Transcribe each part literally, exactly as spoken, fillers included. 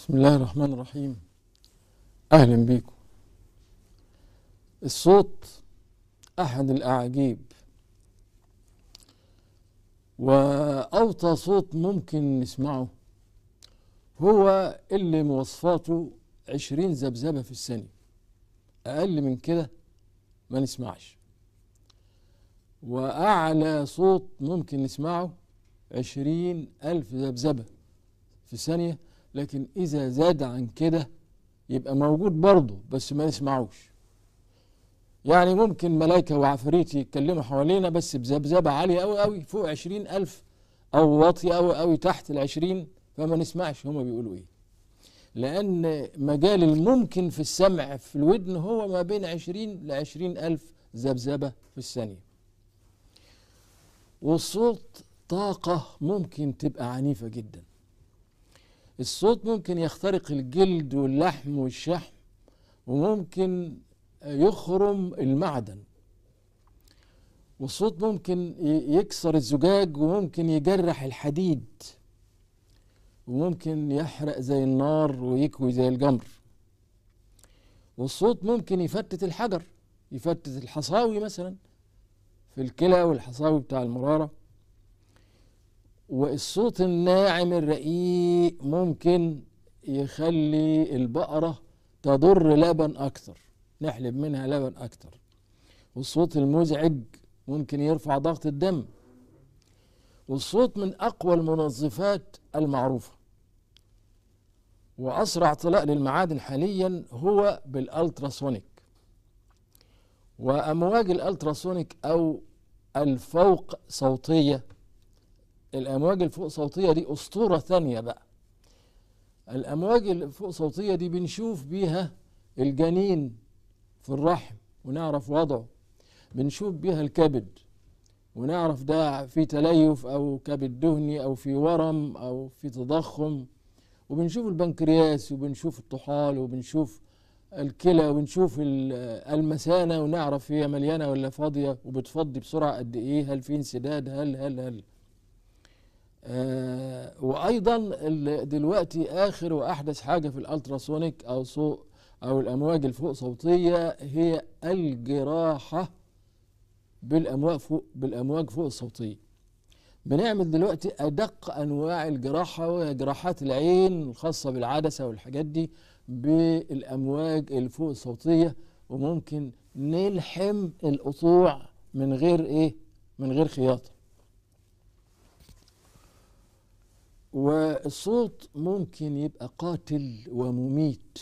بسم الله الرحمن الرحيم. أهلا بيكم. الصوت أحد الأعاجيب، وأوطى صوت ممكن نسمعه هو اللي مواصفاته عشرين ذبذبة في الثانية، أقل من كده ما نسمعش. وأعلى صوت ممكن نسمعه عشرين ألف ذبذبة في ثانية، لكن إذا زاد عن كده يبقى موجود برضه بس ما نسمعوش. يعني ممكن ملايكة وعفاريت يتكلموا حوالينا بس بذبذبة عالية أوي أوي فوق عشرين ألف، أو واطية أوي أوي تحت العشرين، فما نسمعش هما بيقولوا إيه، لأن مجال الممكن في السمع في الودن هو ما بين عشرين لعشرين ألف ذبذبة في الثانية. والصوت طاقة ممكن تبقى عنيفة جدا. الصوت ممكن يخترق الجلد واللحم والشحم، وممكن يخرم المعدن. والصوت ممكن يكسر الزجاج، وممكن يجرح الحديد، وممكن يحرق زي النار ويكوي زي الجمر. والصوت ممكن يفتت الحجر، يفتت الحصاوي مثلا في الكلى والحصاوي بتاع المرارة. والصوت الناعم الرقيق ممكن يخلي البقرة تضر لبن أكتر، نحلب منها لبن أكتر. والصوت المزعج ممكن يرفع ضغط الدم. والصوت من أقوى المنظفات المعروفة، وأسرع طلاء للمعادن حاليا هو بالألتراسونيك. وأمواج الألتراسونيك أو الفوق صوتية، الأمواج الفوق صوتية دي أسطورة ثانية بقى. الأمواج الفوق صوتية دي بنشوف بيها الجنين في الرحم ونعرف وضعه، بنشوف بيها الكبد ونعرف ده في تليف أو كبد دهني أو في ورم أو في تضخم، وبنشوف البنكرياس وبنشوف الطحال وبنشوف الكلى وبنشوف المثانة ونعرف هي مليانة ولا فاضية وبتفضي بسرعة قد إيه، هل في انسداد، هل هل هل آه وأيضا دلوقتي آخر وأحدث حاجة في الألتراسونيك أو صوت أو الأمواج الفوق صوتية هي الجراحة بالأمواج فوق بالأمواج فوق الصوتية. بنعمل دلوقتي أدق أنواع الجراحة، وهي جراحات العين الخاصة بالعدسة والحاجات دي بالأمواج الفوق الصوتية، وممكن نلحم القطوع من غير إيه؟ من غير خياطة. والصوت ممكن يبقى قاتل ومميت،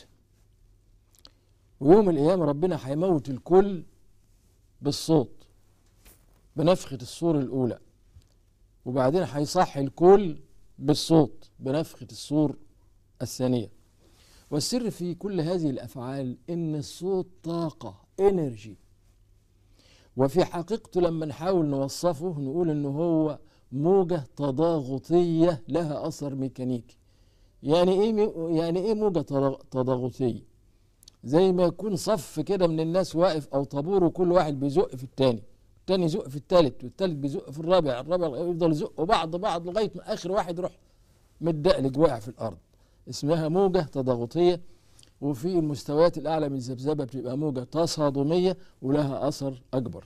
ويوم القيامة ربنا هيموت الكل بالصوت بنفخة الصور الأولى، وبعدين هيصحي الكل بالصوت بنفخة الصور الثانية. والسر في كل هذه الأفعال إن الصوت طاقة انرجي، وفي حقيقته لما نحاول نوصفه نقول إنه هو موجة تضاغطية لها أثر ميكانيكي. يعني إيه يعني إيه موجة تضاغطية؟ زي ما يكون صف كده من الناس واقف أو طابور، وكل واحد بيزق في التاني، التاني يزق في التالت، والتالت بيزق في الرابع، الرابع يفضل يزقوا بعض بعض لغاية ما آخر واحد يروح متدقلج واقع في الأرض. اسمها موجة تضاغطية. وفي المستويات الأعلى من الذبذبة بتبقى موجة تصادمية ولها أثر أكبر.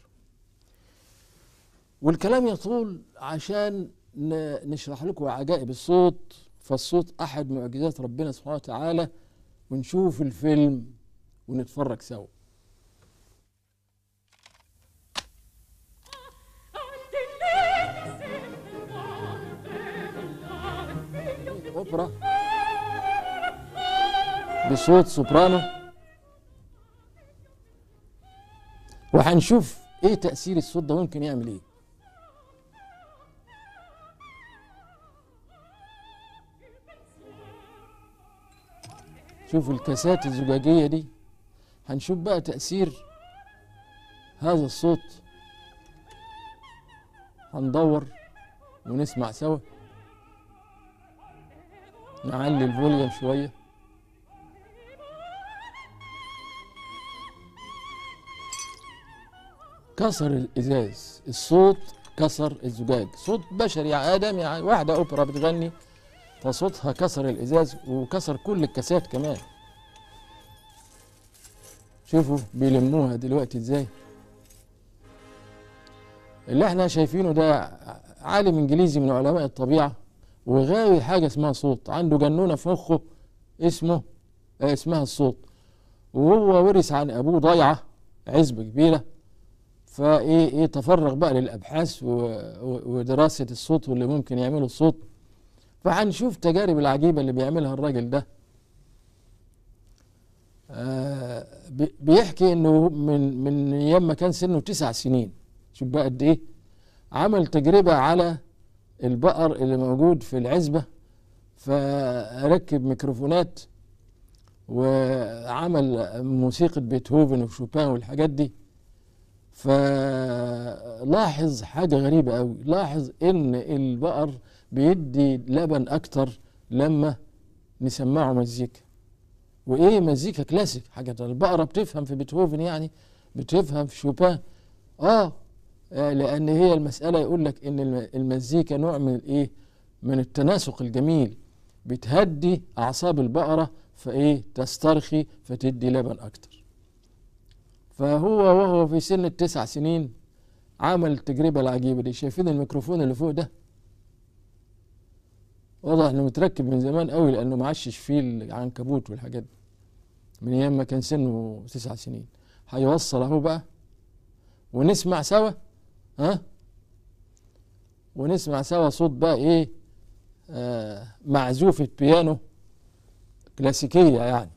والكلام يطول عشان نشرح لكم عجائب الصوت، فالصوت أحد معجزات ربنا سبحانه وتعالى، ونشوف الفيلم ونتفرج سوا. أوبرا بصوت سوبرانو، وهنشوف ايه تأثير الصوت ده ممكن يعمل ايه. شوف الكاسات الزجاجية دي، هنشوف بقى تأثير هذا الصوت. هندور ونسمع سوا، نعلي الفوليوم شوية. كسر الإزاز، الصوت كسر الزجاج، صوت بشري يا آدم، يعني واحدة أوبرا بتغني فصوتها كسر الازاز وكسر كل الكاسات كمان. شوفوا بيلموها دلوقتي ازاي. اللي احنا شايفينه ده عالم انجليزي من علماء الطبيعه وغاوي حاجه اسمها صوت، عنده جنونه في مخه اسمه اه اسمها الصوت، وهو ورث عن ابوه ضيعه عزبه كبيره، فايه ايه تفرغ بقى للابحاث ودراسه الصوت واللي ممكن يعمله الصوت. فهنشوف تجارب العجيبه اللي بيعملها الراجل ده. آه بيحكي انه من من ايام ما كان سنه تسع سنين، شوف بقى قد ايه، عمل تجربه على البقر اللي موجود في العزبه، فركب ميكروفونات وعمل موسيقى بيتهوفن وشوبان والحاجات دي. فلاحظ حاجة غريبة قوي، لاحظ ان البقر بيدي لبن اكتر لما نسمعه مزيكا. وايه مزيكا كلاسيك، حاجة البقرة بتفهم في بيتهوفن، يعني بتفهم في شوبان. اه لان هي المسألة يقول لك ان المزيكا نوع من الايه، من التناسق الجميل، بتهدي اعصاب البقرة فايه تسترخي فتدي لبن اكتر. فهو وهو في سن التسع سنين عمل التجربة العجيبة دي. شايفين الميكروفون اللي فوق ده؟ واضح انه متركب من زمان قوي لانه معشش فيه العنكبوت والحاجات دي من ايام ما كان سنه تسع سنين. هيوصل اهو بقى ونسمع سوا، ها ونسمع سوا صوت بقى ايه، آه معزوفة بيانو كلاسيكية يعني.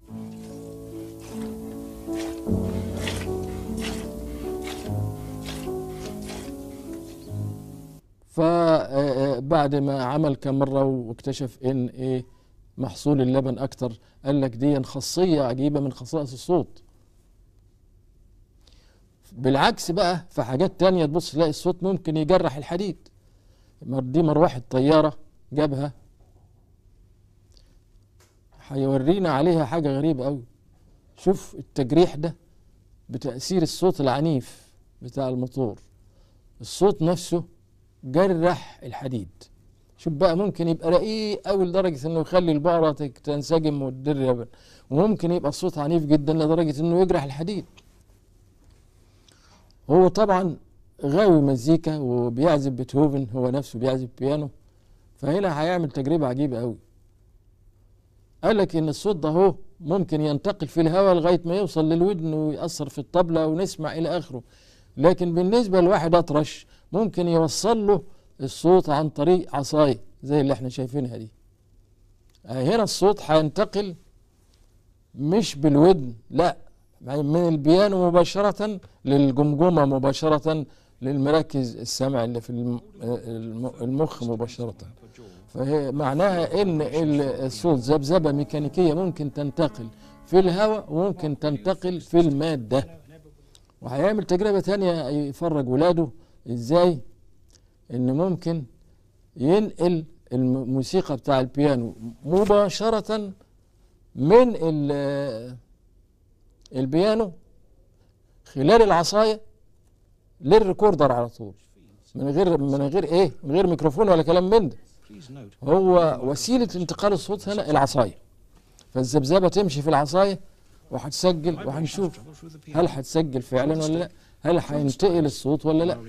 فبعد ما عمل كم مرة واكتشف ان ايه محصول اللبن اكتر، قال لك دي خاصية عجيبة من خصائص الصوت. بالعكس بقى في حاجات تانية تبص تلاقي الصوت ممكن يجرح الحديد. دي مروحة طيارة جابها، هيورينا عليها حاجة غريبة قوي. شوف التجريح ده بتأثير الصوت العنيف بتاع الموتور، الصوت نفسه جرح الحديد. شوف بقى ممكن يبقى رقيق قوي لدرجة انه يخلي البقرة تنسجم وتدر لبن، وممكن يبقى الصوت عنيف جدا لدرجة انه يجرح الحديد. هو طبعا غاوي مزيكا وبيعزف بيتهوفن، هو نفسه بيعزف بيانو، فهنا هيعمل تجربة عجيبة قوي. قال لك ان الصوت ده هو ممكن ينتقل في الهواء لغاية ما يوصل للودن ويأثر في الطبلة ونسمع الى اخره، لكن بالنسبة لواحد اطرش ممكن يوصل له الصوت عن طريق عصاية زي اللي احنا شايفينها دي. هنا الصوت هينتقل مش بالودن، لا، من البيانو مباشرة للجمجمة مباشرة للمراكز السمع اللي في المخ مباشرة. فهي معناها ان الصوت ذبذبة ميكانيكية ممكن تنتقل في الهواء وممكن تنتقل في المادة. وهيعمل تجربة تانية يفرج ولاده ازاي ان ممكن ينقل الموسيقى بتاع البيانو مباشرة من البيانو خلال العصاية للريكوردر على طول، من غير من غير ايه من غير ميكروفون ولا كلام من ده. هو وسيلة انتقال الصوت هنا العصاية، فالذبذبة تمشي في العصاية وهتسجل، وهنشوف هل هتسجل فعلا ولا لا، هل هينتقل الصوت ولا لا.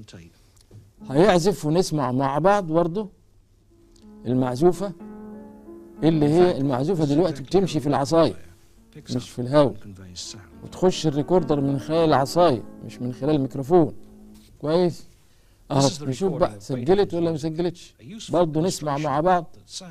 هيعزف ونسمع مع بعض برضه المعزوفة اللي هي المعزوفة دلوقتي بتمشي في العصاية مش في الهواء، وتخش الريكوردر من خلال العصاية مش من خلال الميكروفون. كويس اهو نشوف بقى سجلت ولا ما سجلتش، برضه نسمع مع بعض.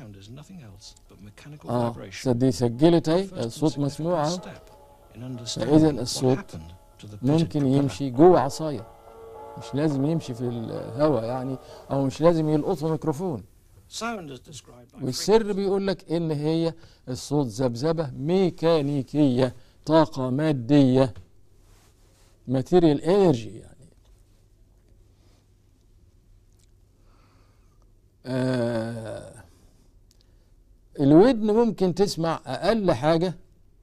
اه دي سجلت اهي، الصوت مسموع اهو. فاذا الصوت ممكن يمشي جوه عصاية، مش لازم يمشي في الهواء يعني، او مش لازم يلقطه ميكروفون. والسر بيقول لك ان هي الصوت ذبذبة ميكانيكية، طاقة مادية، ماتيريال انرجي يعني. آه الودن ممكن تسمع اقل حاجة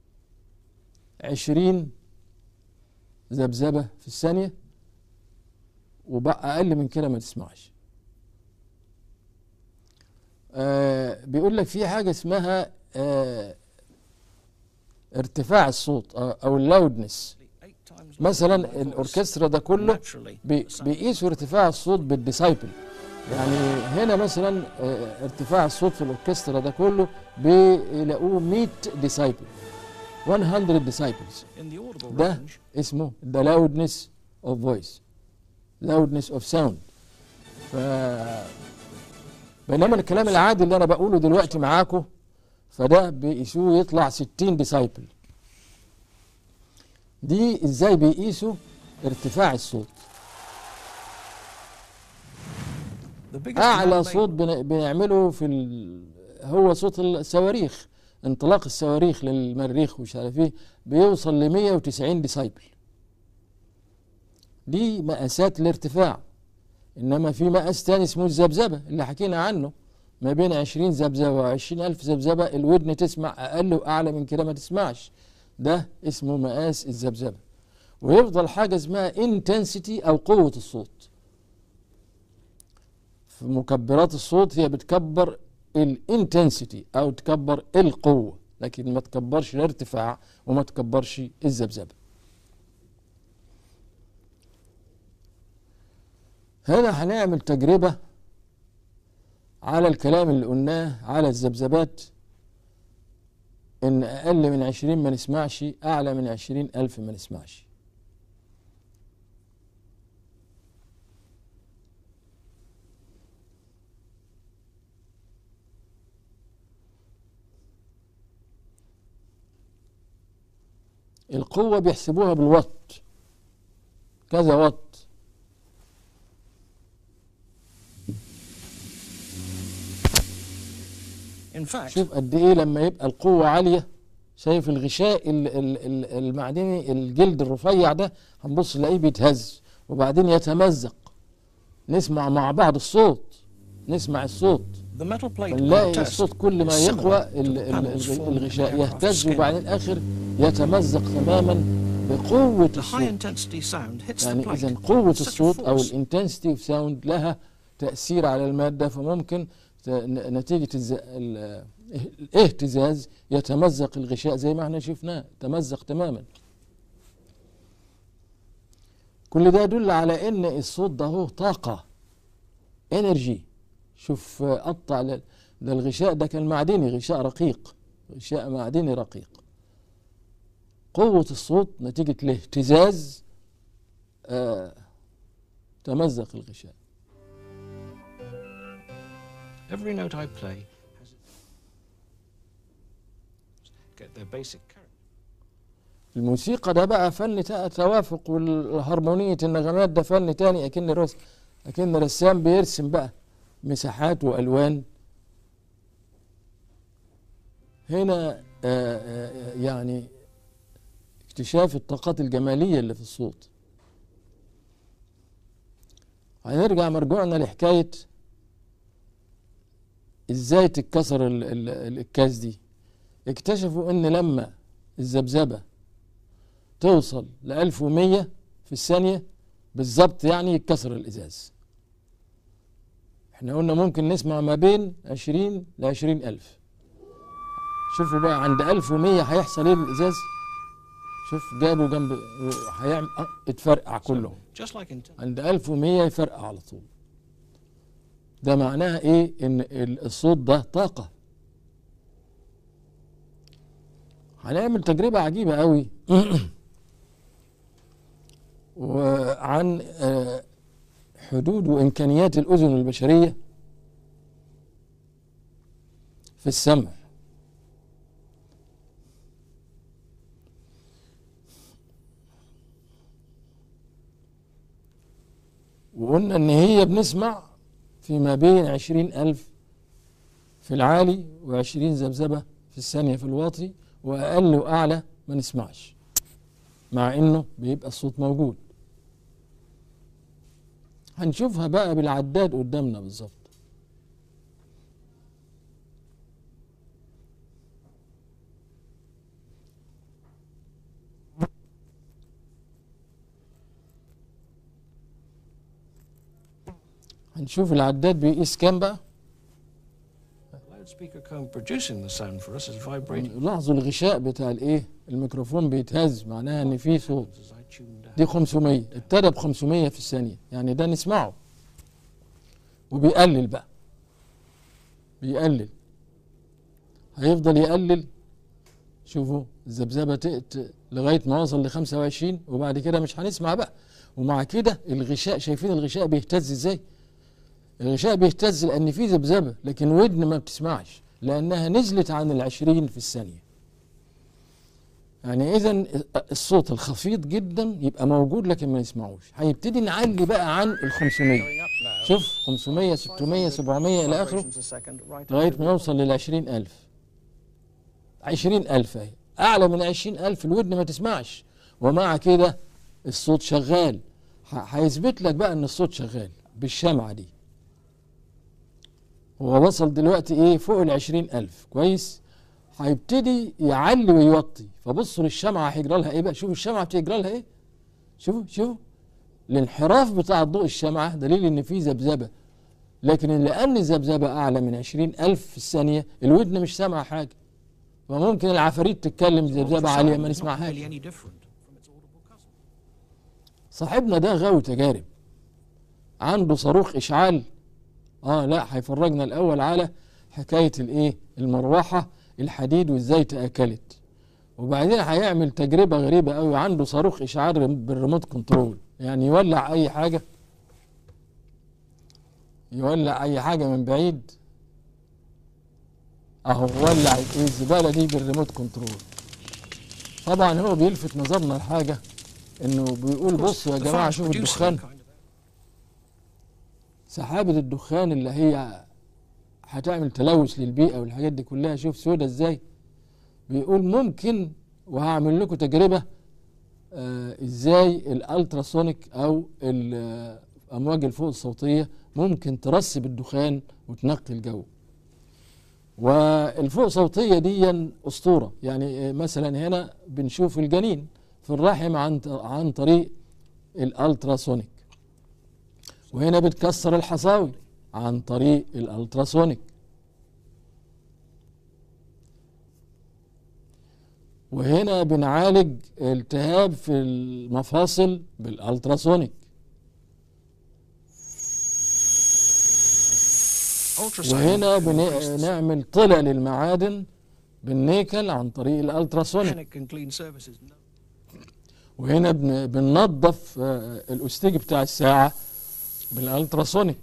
عشرين ذبذبة في الثانية، وبقى اقل من كده ما تسمعش. آه بيقول لك في حاجة اسمها آه ارتفاع الصوت آه او اللاودنس. مثلا الاوركسترا ده كله بي بيقيسوا ارتفاع الصوت بالديسايبل. يعني هنا مثلا آه ارتفاع الصوت في الاوركسترا ده كله بيلاقوه مية ديسايبل، مية ديسايبلز. ده اسمه the loudness of voice، loudness of sound. ف بينما الكلام العادي اللي انا بقوله دلوقتي معاكم فده بيقيسوه يطلع ستين ديسايبل. دي ازاي بيقيسوا ارتفاع الصوت؟ اعلى صوت بنعمله في ال... هو صوت الصواريخ، انطلاق الصواريخ للمريخ ومش عارف ايه بيوصل ل مية وتسعين ديسايبل. دي مقاسات الارتفاع. انما في مقاس تاني اسمه الذبذبه اللي حكينا عنه، ما بين عشرين ذبذبه وعشرين الف ذبذبه الودن تسمع، اقل واعلى من كده ما تسمعش. ده اسمه مقاس الذبذبه. ويفضل حاجه اسمها انتنسيتي او قوه الصوت. في مكبرات الصوت هي بتكبر الانتنسيتي او تكبر القوه، لكن ما تكبرش الارتفاع وما تكبرش الذبذبه. هنا هنعمل تجربة على الكلام اللي قلناه على الذبذبات، ان اقل من عشرين ما نسمعش، اعلى من عشرين الف ما نسمعش. القوة بيحسبوها بالوات، كذا وات. شوف قد ايه لما يبقى القوة عالية. شايف الغشاء المعدني الجلد الرفيع ده هنبص نلاقيه بيتهز وبعدين يتمزق. نسمع مع بعض الصوت، نسمع الصوت نلاقي الصوت كل ما يقوى الغشاء يهتز وبعدين الاخر يتمزق تماما بقوة الصوت. يعني اذا قوة الصوت او الانتنسيتي اوف ساوند لها تأثير على المادة، فممكن نتيجة الاهتزاز يتمزق الغشاء زي ما احنا شفناه، تمزق تماما. كل ده يدل على ان الصوت ده هو طاقة، انرجي. شوف قطع ده الغشاء ده كان معدني، غشاء رقيق، غشاء معدني رقيق. قوة الصوت نتيجة الاهتزاز آه تمزق الغشاء. Every note I play has get their basic character. الموسيقى ده بقى فن توافق، والهرمونية النغمات ده فن تاني. أكن رس أكن رسام بيرسم بقى مساحات وألوان. هنا آآ آآ يعني اكتشاف الطاقات الجمالية اللي في الصوت. هنرجع مرجوعنا لحكاية ازاي تتكسر الكاس دي. اكتشفوا ان لما الذبذبة توصل ل ألف ومية في الثانية بالظبط يعني يتكسر الازاز. احنا قلنا ممكن نسمع ما بين عشرين ل عشرين الف. شوفوا بقى عند ألف ومية هيحصل ايه للازاز. شوف جابوا جنب هيعمل اتفرقع كله. عند ألف ومية يفرقع على طول. ده معناها ايه؟ ان الصوت ده طاقة. هنعمل تجربة عجيبة قوي وعن حدود وامكانيات الاذن البشرية في السمع. وقلنا ان هي بنسمع في ما بين عشرين ألف في العالي وعشرين ذبذبة في الثانية في الواطي، وأقل وأعلى ما نسمعش، مع إنه بيبقى الصوت موجود. هنشوفها بقى بالعداد قدامنا بالظبط. هنشوف العداد بيقيس كام بقى. speaker cone producing the sound for us is vibrating. لاحظوا الغشاء بتاع الايه الميكروفون بيتهز، معناها ان في صوت. As I tuned down. دي خمسمية، ابتدى ب خمسمية في الثانية، يعني ده نسمعه وبيقلل بقى، بيقلل، هيفضل يقلل. شوفوا الذبذبة تقت لغاية ما وصل ل خمسة وعشرين، وبعد كده مش هنسمع بقى. ومع كده الغشاء، شايفين الغشاء بيهتز ازاي؟ الغشاء بيهتز لأن فيه ذبذبة، لكن ودن ما بتسمعش لأنها نزلت عن العشرين في الثانية. يعني إذن الصوت الخفيض جدا يبقى موجود لكن ما نسمعوش. هيبتدي نعلي بقى عن ال خمسمية، شوف خمسمية ستمية سبعمية إلى آخره لغاية ما يوصل لل عشرين ألف. عشرين ألف أهي، أعلى من عشرين ألف الودن ما تسمعش، ومع كده الصوت شغال. هيثبت لك بقى إن الصوت شغال بالشمعة دي. هو وصل دلوقتي إيه فوق ال عشرين ألف، كويس؟ هيبتدي يعلي ويوطي. فبصوا للشمعة هيجرى لها إيه بقى؟ شوفوا الشمعة بتجرى لها إيه؟ شوفوا شوفوا الانحراف بتاع ضوء الشمعة دليل إن في ذبذبة، لكن لأن الذبذبة أعلى من عشرين ألف في الثانية الودن مش سامعة حاجة. وممكن العفاريت تتكلم ذبذبة عالية ما نسمعهاش. صاحبنا ده غاوي تجارب، عنده صاروخ إشعال. آه لا، هيفرجنا الأول على حكاية الإيه المروحة الحديد وإزاي تأكلت، وبعدين هيعمل تجربة غريبة أوي. عنده صاروخ إشعال بالريموت كنترول، يعني يولع أي حاجة، يولع أي حاجة من بعيد. اهو ولع ايه الزباله دي بالريموت كنترول. طبعا هو بيلفت نظرنا لحاجه، انه بيقول بصوا يا جماعه شوفوا الدخان، سحابه الدخان اللي هي هتعمل تلوث للبيئه والحاجات دي كلها، شوف سودة ازاي. بيقول ممكن، وهعمل لكم تجربه آه ازاي الالتراسونيك او الامواج الفوق الصوتيه ممكن ترسب الدخان وتنقي الجو. والفوق صوتية دي أسطورة. يعني مثلا هنا بنشوف الجنين في الرحم عن عن طريق الالتراسونيك، وهنا بتكسر الحصاوي عن طريق الالتراسونيك، وهنا بنعالج التهاب في المفاصل بالالتراسونيك، وهنا بنعمل طلع للمعادن بالنيكل عن طريق الالتراسونيك، وهنا بننظف الاستيج بتاع الساعة بالالتراسونيك.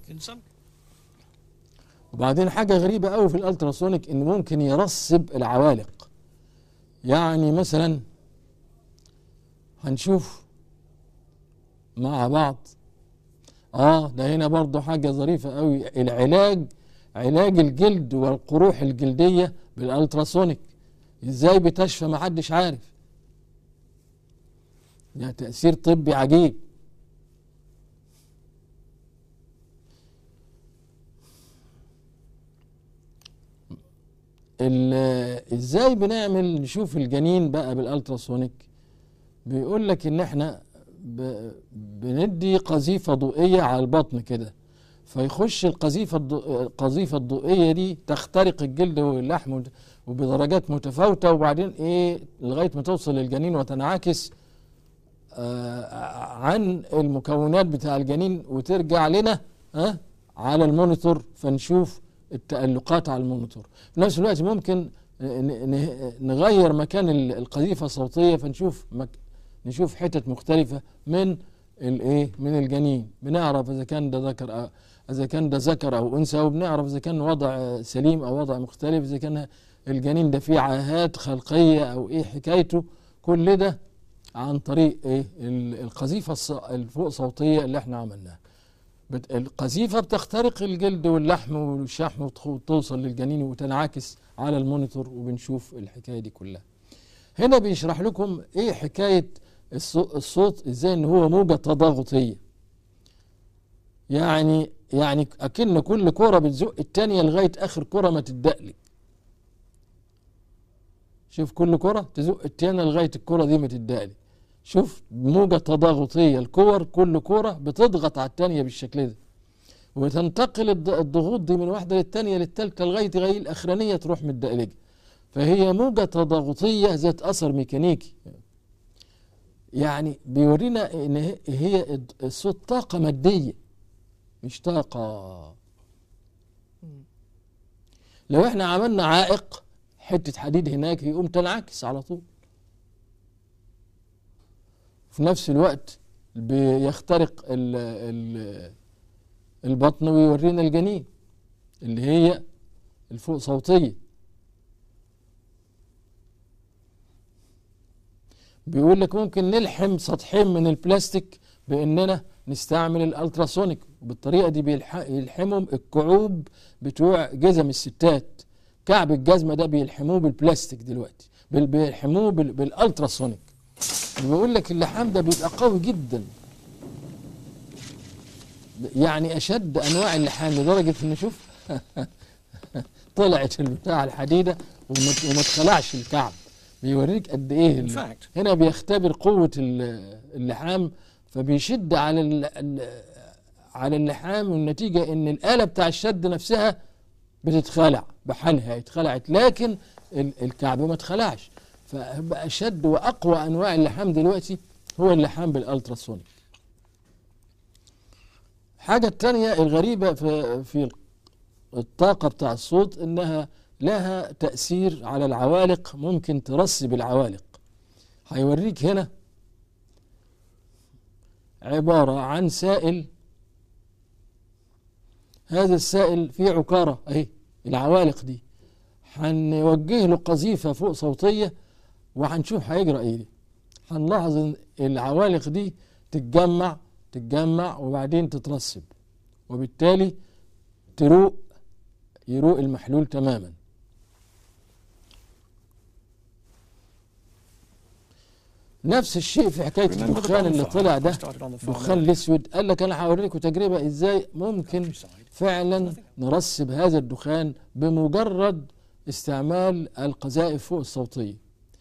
وبعدين حاجة غريبة قوي في الالتراسونيك، ان ممكن يرسب العوالق. يعني مثلا هنشوف مع بعض، اه ده هنا برضو حاجة ظريفة قوي، العلاج علاج الجلد والقروح الجلدية بالالتراسونيك. ازاي بتشفى ما حدش عارف، ده تأثير طبي عجيب. ازاي بنعمل نشوف الجنين بقى بالالتراسونيك؟ بيقول لك ان احنا بندي قذيفة ضوئية على البطن كده، فيخش القذيفة القذيفة الضوئية دي تخترق الجلد واللحم وبدرجات متفاوتة، وبعدين ايه لغاية ما توصل للجنين وتنعكس آه عن المكونات بتاع الجنين وترجع لنا آه على المونيتور، فنشوف التألقات على المونيتور. في نفس الوقت ممكن نغير مكان القذيفة الصوتية، فنشوف مك نشوف حتت مختلفة من الايه من الجنين، بنعرف اذا كان ده ذكر أو اذا كان ده ذكر او انثى، وبنعرف اذا كان وضع سليم او وضع مختلف، اذا كان الجنين ده فيه عاهات خلقية او ايه حكايته. كل ده عن طريق ايه القذيفة الفوق صوتية اللي احنا عملناها. القذيفة بتخترق الجلد واللحم والشحم وتوصل للجنين وتنعكس على المونيتور، وبنشوف الحكاية دي كلها. هنا بيشرح لكم ايه حكاية الصوت، ازاي ان هو موجة تضاغطية. يعني يعني اكن كل كرة بتزق التانية لغاية اخر كرة ما تدقلق. شوف كل كرة تزق التانية لغاية الكرة دي ما تدقلق. شوف موجة تضاغطية، الكور كل كرة بتضغط على التانية بالشكل ده. وتنتقل الض- الضغوط دي من واحدة للتانية للتالتة لغاية غاية الأخرانية تروح متدقلجة. فهي موجة تضاغطية ذات أثر ميكانيكي. يعني بيورينا إن هي- هي الصوت طاقة مادية مش طاقة. لو احنا عملنا عائق حتة حديد هناك يقوم تنعكس على طول. في نفس الوقت بيخترق ال ال البطن ويورينا الجنين اللي هي الفوق صوتية. بيقول لك ممكن نلحم سطحين من البلاستيك باننا نستعمل الالتراسونيك، وبالطريقه دي بيلح- يلحمهم الكعوب بتوع جزم الستات. كعب الجزمه ده بيلحموه بالبلاستيك دلوقتي، بال- بيلحموه بال- بالالتراسونيك. بيقول لك اللحام ده بيبقى قوي جدا، يعني اشد انواع اللحام، لدرجه ان شوف طلعت البتاع الحديده وما وما اتخلعش الكعب. بيوريك قد ايه In ال- fact, هنا بيختبر قوه ال- اللحام، فبيشد على ال- ال- على اللحام، والنتيجه ان الاله بتاع الشد نفسها بتتخلع بحالها، اتخلعت لكن ال- الكعب ما اتخلعش. فبقى اشد واقوى انواع اللحام دلوقتي هو اللحام بالالتراسونيك. حاجه التانية الغريبه في في الطاقه بتاع الصوت انها لها تأثير على العوالق، ممكن ترسب العوالق. هيوريك هنا عبارة عن سائل، هذا السائل فيه عكارة اهي العوالق دي، هنوجه له قذيفة فوق صوتية وهنشوف هيجرى ايه. هنلاحظ ان العوالق دي تتجمع تتجمع وبعدين تترسب، وبالتالي تروق يروق المحلول تماما. نفس الشيء في حكايه remember the الدخان اللي bonfire طلع I ده، started on the farm الدخان earlier? الاسود. قال لك انا هوريكم تجربه ازاي ممكن فعلا نرسب هذا الدخان بمجرد استعمال القذائف فوق الصوتيه.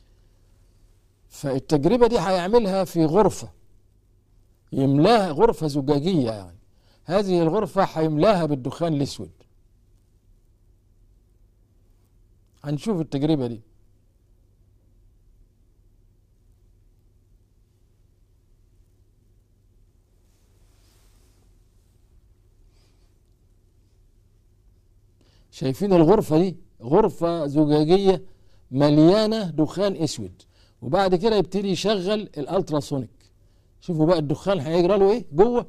فالتجربه دي هيعملها في غرفه، يملاها غرفه زجاجيه يعني، هذه الغرفه هيملاها بالدخان الاسود. هنشوف التجربه دي. شايفين الغرفة دي؟ غرفة زجاجية مليانة دخان اسود، وبعد كده يبتدي يشغل الالتراسونيك. شوفوا بقى الدخان هيجرى له ايه جوه،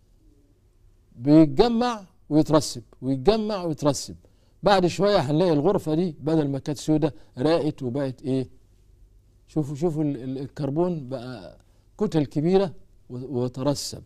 بيتجمع ويترسب ويتجمع ويترسب. بعد شوية هنلاقي الغرفة دي بدل ما كانت سودة راقت وبقت ايه، شوفوا شوفوا ال- ال- الكربون بقى كتل كبيرة و- وترسب.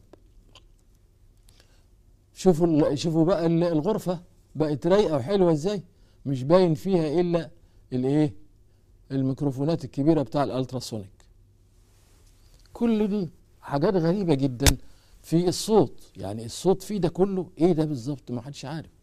شوفوا ال- شوفوا بقى ال- الغرفة بقت رايقة وحلوة ازاي، مش باين فيها الا الايه الميكروفونات الكبيرة بتاع الالتراسونيك. كل دي حاجات غريبة جدا في الصوت. يعني الصوت فيه ده كله ايه ده بالظبط ما حدش عارف.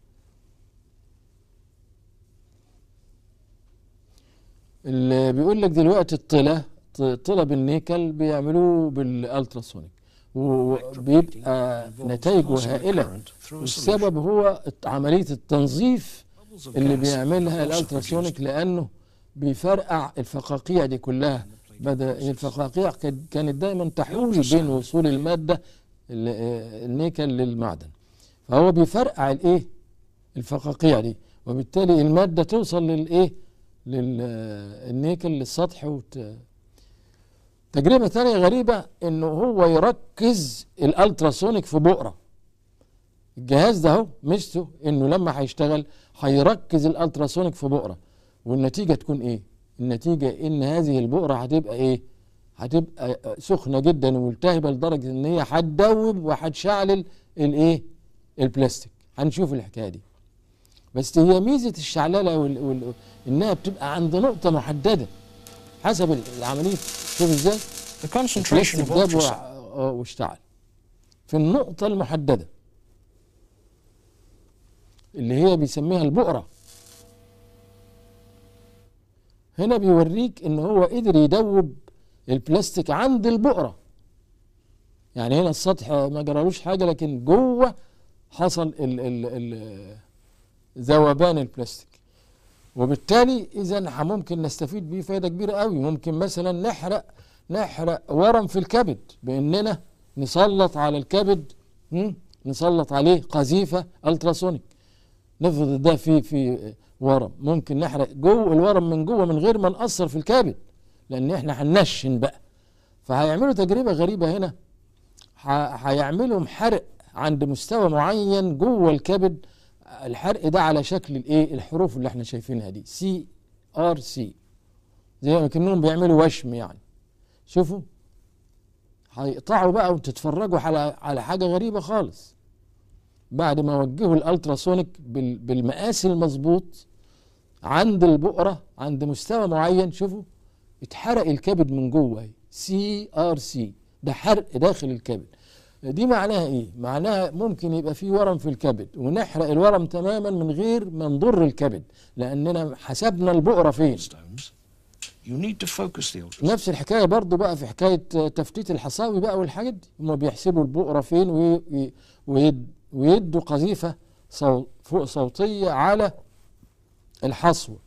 اللي بيقول لك دلوقتي الطلة طلة بالنيكل بيعملوه بالالتراسونيك وبيبقى نتائجه هائلة، والسبب هو عملية التنظيف اللي بيعملها الالتراسونيك، لانه بيفرقع الفقاقيع دي كلها. بدأ الفقاقيع كانت دايما تحول بين وصول المادة النيكل للمعدن، فهو بيفرقع الايه الفقاقيع دي، وبالتالي المادة توصل للايه للنيكل للسطح. وت... تجربة ثانية غريبة انه هو يركز الالتراسونيك في بؤرة. الجهاز ده اهو ميزته انه لما هيشتغل هيركز الالتراسونيك في بؤرة، والنتيجة تكون ايه؟ النتيجة ان هذه البؤرة هتبقى ايه؟ هتبقى سخنة جدا وملتهبة لدرجة ان هي هتدوب وهتشعلل الايه؟ البلاستيك. هنشوف الحكاية دي. بس هي ميزة الشعللة وال... وال... انها بتبقى عند نقطة محددة حسب العملية. شوف ازاي؟ The concentration of داب ultrasound واشتعل في النقطة المحددة اللي هي بيسميها البؤرة. هنا بيوريك ان هو قدر يدوب البلاستيك عند البؤرة. يعني هنا السطح ما جرالوش حاجة، لكن جوه حصل ال ال ال ذوبان البلاستيك. وبالتالي اذا ممكن نستفيد بيه فايده كبيره قوي. ممكن مثلا نحرق نحرق ورم في الكبد باننا نسلط على الكبد، نسلط عليه قذيفه التراسونيك، نفرض ده في في ورم، ممكن نحرق جوه الورم من جوه من غير ما نأثر في الكبد، لان احنا هننشن بقى. فهيعملوا تجربه غريبه هنا، هيعملوا حرق عند مستوى معين جوه الكبد. الحرق ده على شكل الايه الحروف اللي احنا شايفينها دي سي ار سي، زي ما كانهم بيعملوا وشم يعني. شوفوا هيقطعوا بقى وتتفرجوا على على حاجه غريبه خالص. بعد ما وجهوا الالتراسونيك بالمقاس المظبوط عند البؤره عند مستوى معين، شوفوا اتحرق الكبد من جوه. سي ار سي ده حرق داخل الكبد. دي معناها ايه؟ معناها ممكن يبقى في ورم في الكبد ونحرق الورم تماما من غير ما نضر الكبد، لاننا حسبنا البؤره فين. نفس الحكايه برضو بقى في حكايه تفتيت الحصاوي بقى والحاجات دي، هم بيحسبوا البؤره فين ويد ويدوا قذيفه صو فوق صوتيه على الحصوه.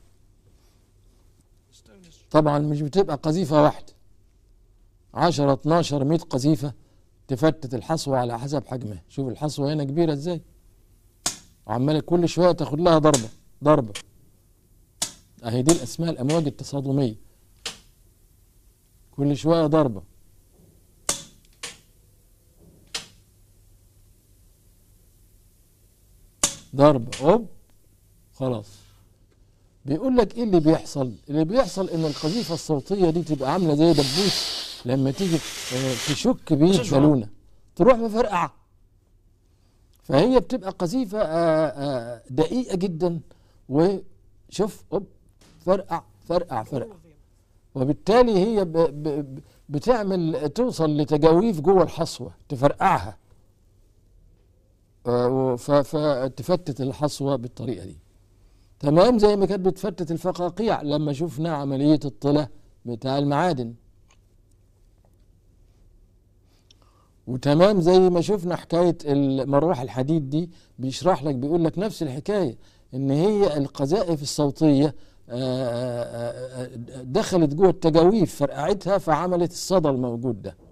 طبعا مش بتبقى قذيفه واحده، عشرة اتناشر مية قذيفه تفتت الحصوه على حسب حجمها. شوف الحصوه هنا كبيره ازاي، وعماله كل شويه تاخد لها ضربه ضربه. اهي دي الاسماء الامواج التصادميه، كل شويه ضربه. ضربه اوب خلاص. بيقول لك ايه اللي بيحصل؟ اللي بيحصل ان القذيفه الصوتيه دي تبقى عامله زي دبوس لما تيجي تشك بيه بالونه تروح مفرقعه. فهي بتبقى قذيفه دقيقه جدا، وشوف اوب فرقع فرقع فرقع. وبالتالي هي ب ب بتعمل توصل لتجاويف جوه الحصوه تفرقعها، فتفتت الحصوه بالطريقه دي. تمام زي ما كانت بتفتت الفقاقيع لما شفنا عمليه الطلة بتاع المعادن، وتمام زي ما شفنا حكايه المروح الحديد دي. بيشرح لك بيقول لك نفس الحكايه، ان هي القذائف الصوتيه دخلت جوه التجاويف فرقعتها فعملت الصدى الموجود ده.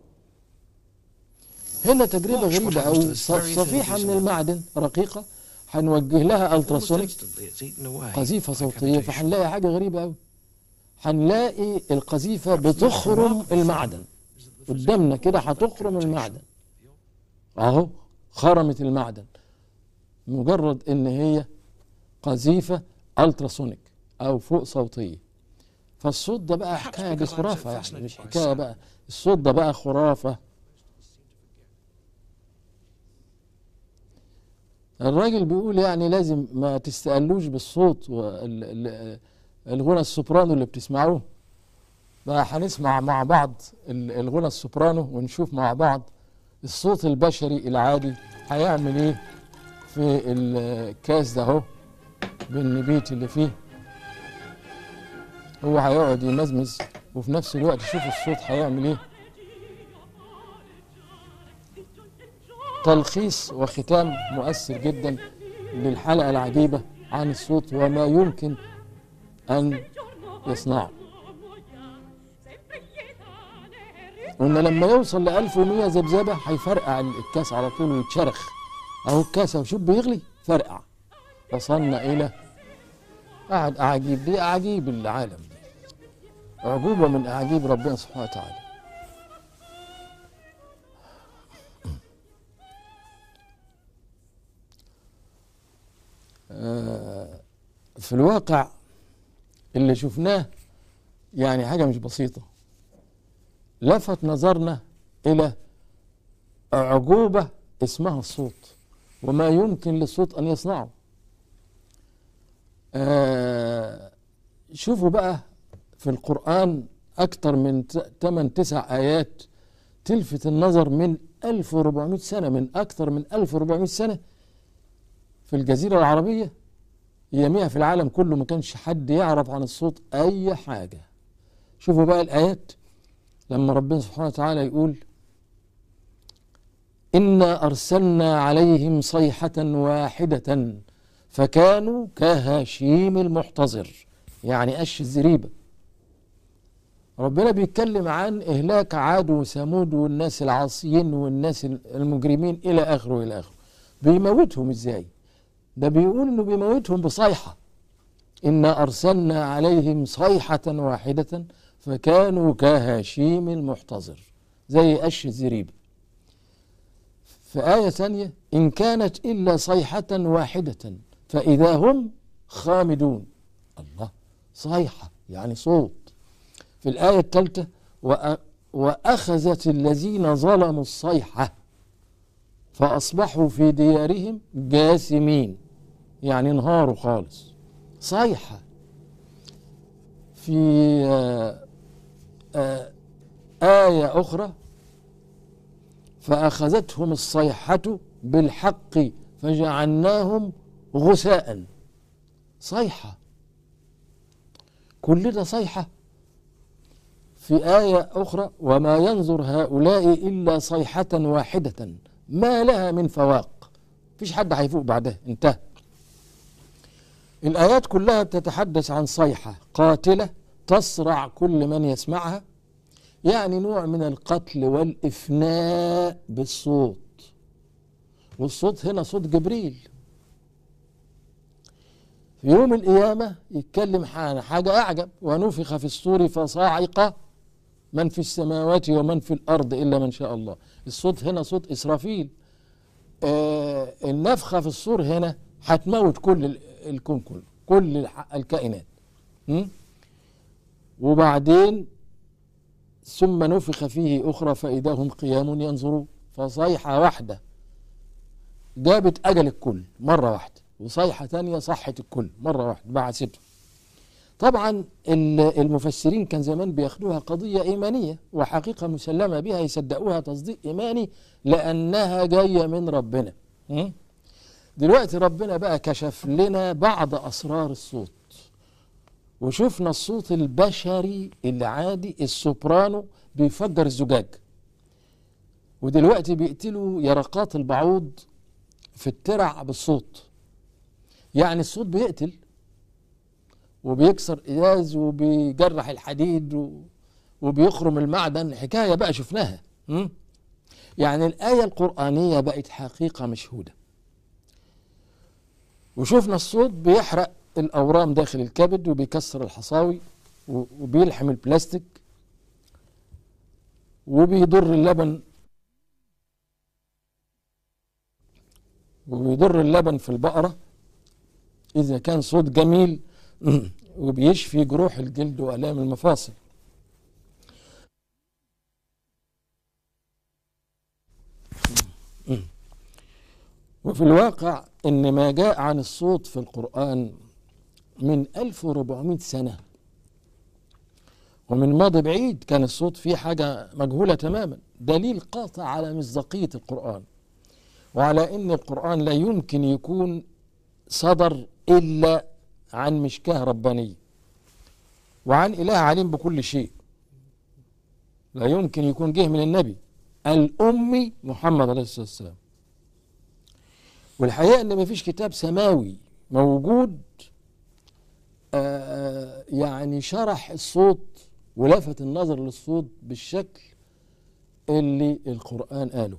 هنا تجربه غريبه او صفيحه من المعدن رقيقه هنوجه لها التراسونيك قذيفه صوتيه، فهنلاقي حاجه غريبه قوي. هنلاقي القذيفه بتخرم المعدن قدامنا كده، هتخرم المعدن اهو، خرمت المعدن مجرد ان هي قذيفه التراسونيك او فوق صوتيه. فالصوت ده بقى حكايه دي خرافه يعني، مش حكايه بقى، الصوت ده بقى خرافه. الراجل بيقول يعني لازم ما تستقلوش بالصوت والغنى السوبرانو اللي بتسمعوه. بقى هنسمع مع بعض الغنى السوبرانو ونشوف مع بعض الصوت البشري العادي هيعمل ايه في الكاس ده اهو بالنبيت اللي فيه. هو هيقعد يمزمز وفي نفس الوقت شوف الصوت هيعمل ايه. تلخيص وختام مؤثر جدا للحلقة العجيبة عن الصوت وما يمكن أن يصنعه. قلنا لما يوصل ل ألف ومية ذبذبة هيفرقع الكاس على طول ويتشرخ اهو. الكاس اهو شوف بيغلي فرقع. وصلنا الى احد اعاجيب، دي اعاجيب العالم، عجوبة من اعاجيب ربنا سبحانه وتعالى. في الواقع اللي شفناه يعني حاجة مش بسيطة، لفت نظرنا إلى عجوبة اسمها الصوت وما يمكن للصوت أن يصنعه. آه شوفوا بقى في القرآن أكثر من ثمانية تسع آيات تلفت النظر من ألف وأربعمائة سنة، من أكثر من ألف وأربعمائة سنة في الجزيرة العربية، يميها في العالم كله ما كانش حد يعرف عن الصوت أي حاجة. شوفوا بقى الآيات لما ربنا سبحانه وتعالى يقول إنا أرسلنا عليهم صيحة واحدة فكانوا كهشيم المحتضر، يعني قش الزريبة. ربنا بيتكلم عن إهلاك عاد وثمود والناس العاصيين والناس المجرمين إلى آخره إلى آخره. بيموتهم إزاي؟ ده بيقول إنه بيموتهم بصيحة. إنا أرسلنا عليهم صيحة واحدة فكانوا كهشيم المحتضر، زي قش الزريبة. في آية ثانية إن كانت إلا صيحة واحدة فإذا هم خامدون. الله، صيحة يعني صوت. في الآية الثالثة وأخذت الذين ظلموا الصيحة فأصبحوا في ديارهم جاثمين، يعني انهاروا خالص. صيحة. في آآ آآ آية أخرى فأخذتهم الصيحة بالحق فجعلناهم غثاء. صيحة، كل ده صيحة. في آية أخرى وما ينظر هؤلاء إلا صيحة واحدة ما لها من فواق، مفيش حد هيفوق بعدها، انتهى. الآيات كلها بتتحدث عن صيحة قاتلة تصرع كل من يسمعها، يعني نوع من القتل والإفناء بالصوت. والصوت هنا صوت جبريل. في يوم القيامة يتكلم عن حاجة أعجب، ونفخ في الصور فصاعق من في السماوات ومن في الأرض إلا من شاء الله. الصوت هنا صوت إسرافيل. آه النفخة في الصور هنا هتموت كل الكون كله، كل الكائنات. م? وبعدين ثم نفخ فيه أخرى فإذا هم قيام ينظرون. فصيحة واحدة جابت أجل الكل مرة واحدة، وصيحة ثانية صحت الكل مرة واحدة بعثته. طبعا المفسرين كان زمان بياخدوها قضية إيمانية وحقيقة مسلمة بها، يصدقوها تصديق إيماني لأنها جاية من ربنا. دلوقتي ربنا بقى كشف لنا بعض أسرار الصوت، وشفنا الصوت البشري العادي السوبرانو بيفجر الزجاج، ودلوقتي بيقتلوا يرقات البعوض في الترع بالصوت. يعني الصوت بيقتل وبيكسر ازاز وبيجرح الحديد وبيخرم المعدن، حكايه بقى شفناها. يعني الايه القرانيه بقت حقيقه مشهوده. وشفنا الصوت بيحرق الاورام داخل الكبد وبيكسر الحصاوي وبيلحم البلاستيك وبيضر اللبن وبيضر اللبن في البقره اذا كان صوت جميل، وبيشفي جروح الجلد وآلام المفاصل. وفي الواقع إن ما جاء عن الصوت في القرآن من ألف وأربعمائة سنة، ومن ماضي بعيد كان الصوت فيه حاجة مجهولة تماما، دليل قاطع على مصداقية القرآن وعلى إن القرآن لا يمكن يكون صدر إلا عن مشكاه ربانية وعن إله عليم بكل شيء. لا يمكن يكون جه من النبي الأمي محمد عليه الصلاة والسلام. والحقيقة أن ما فيش كتاب سماوي موجود آه يعني شرح الصوت ولفت النظر للصوت بالشكل اللي القرآن قاله.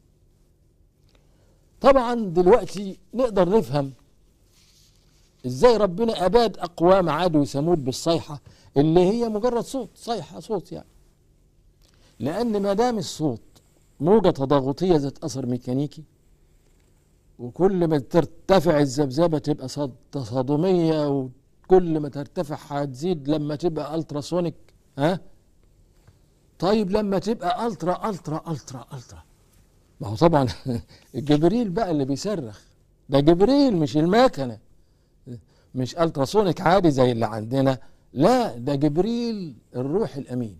طبعا دلوقتي نقدر نفهم ازاي ربنا اباد اقوام عاد وثمود بالصيحه اللي هي مجرد صوت، صيحه صوت يعني. لان ما دام الصوت موجه تضاغطيه ذات اثر ميكانيكي، وكل ما ترتفع الذبذبه تبقى تصادميه، وكل ما ترتفع هتزيد لما تبقى التراسونيك. ها طيب لما تبقى الترا الترا الترا الترا، ما هو طبعا جبريل بقى اللي بيصرخ، ده جبريل مش المكنه، مش التراسونيك عادي زي اللي عندنا، لا ده جبريل الروح الامين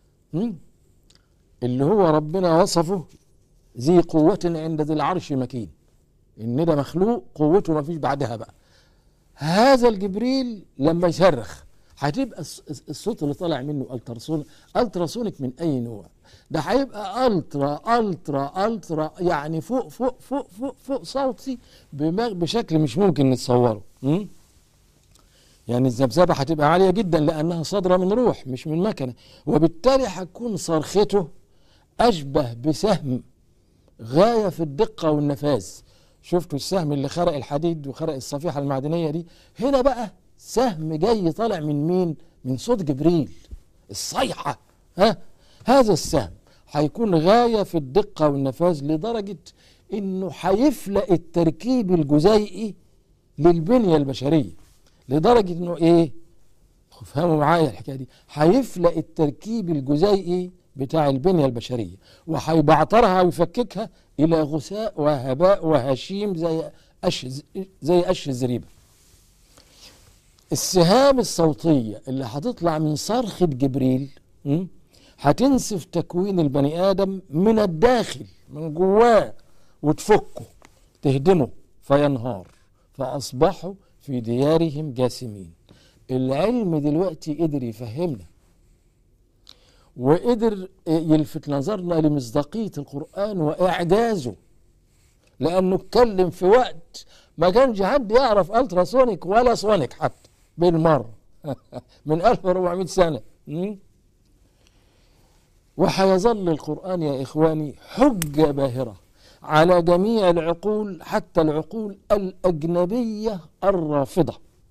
اللي هو ربنا وصفه ذي قوة عند ذي العرش مكين، ان ده مخلوق قوته ما فيش بعدها بقى. هذا الجبريل لما يصرخ هتبقى الصوت اللي طالع منه التراسونيك. التراسونيك من اي نوع؟ ده هيبقى الترا الترا الترا يعني فوق فوق فوق فوق فوق صوتي بشكل مش ممكن نتصوره. يعني الذبذبه هتبقى عاليه جدا لانها صادره من روح مش من مكنه، وبالتالي هتكون صرخته اشبه بسهم غايه في الدقه والنفاذ. شفتوا السهم اللي خرق الحديد وخرق الصفيحه المعدنيه دي؟ هنا بقى سهم جاي طالع من مين؟ من صوت جبريل، الصيحه. ها هذا السهم هيكون غايه في الدقه والنفاذ لدرجه انه هيفلق التركيب الجزيئي للبنيه البشريه، لدرجه انه ايه؟ فهموا معايا الحكايه دي، هيفلق التركيب الجزيئي بتاع البنيه البشريه وهيبعترها ويفككها الى غثاء وهباء وهشيم زي قش زي قش الزريبه. السهام الصوتيه اللي هتطلع من صرخه جبريل هتنسف تكوين البني ادم من الداخل من جواه وتفكه تهدمه فينهار فاصبحوا في ديارهم جاثمين. العلم دلوقتي قدر يفهمنا وقدر يلفت نظرنا لمصداقية القرآن وإعجازه، لأنه اتكلم في وقت ما كانش حد يعرف التراسونيك ولا سونيك حتى بالمرة من ألف وأربعمائة سنة. وحيظل القرآن يا إخواني حجة باهرة على جميع العقول حتى العقول الأجنبية الرافضة.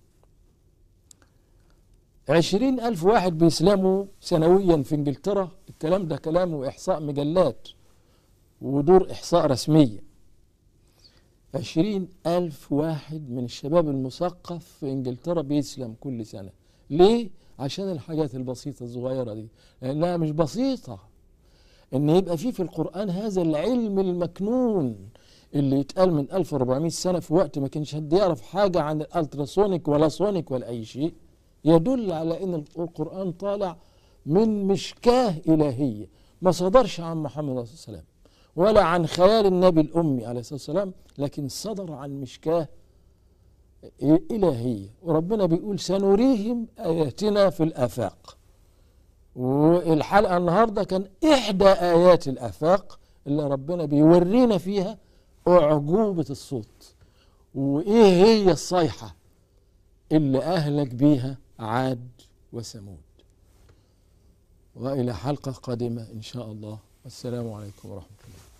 عشرين ألف واحد بيسلموا سنويا في انجلترا، الكلام ده كلام وإحصاء مجلات ودور إحصاء رسمية. عشرين ألف واحد من الشباب المثقف في انجلترا بيسلم كل سنة. ليه؟ عشان الحاجات البسيطة الصغيرة دي، لأنها مش بسيطة إن يبقى فيه في القرآن هذا العلم المكنون اللي يتقال من ألف وأربعمائة سنة في وقت ما كانش حد يعرف حاجة عن الالتراسونيك ولا سونيك ولا أي شيء، يدل على ان القرآن طالع من مشكاه إلهية ما صدرش عن محمد عليه الصلاة والسلام ولا عن خيال النبي الأمي عليه الصلاة والسلام، لكن صدر عن مشكاه إلهية. وربنا بيقول سنريهم آياتنا في الآفاق، والحلقة النهاردة كان إحدى آيات الآفاق اللي ربنا بيورينا فيها أعجوبة الصوت وإيه هي الصيحة اللي أهلك بيها عاد وثمود. وإلى حلقة قادمة إن شاء الله، والسلام عليكم ورحمة الله.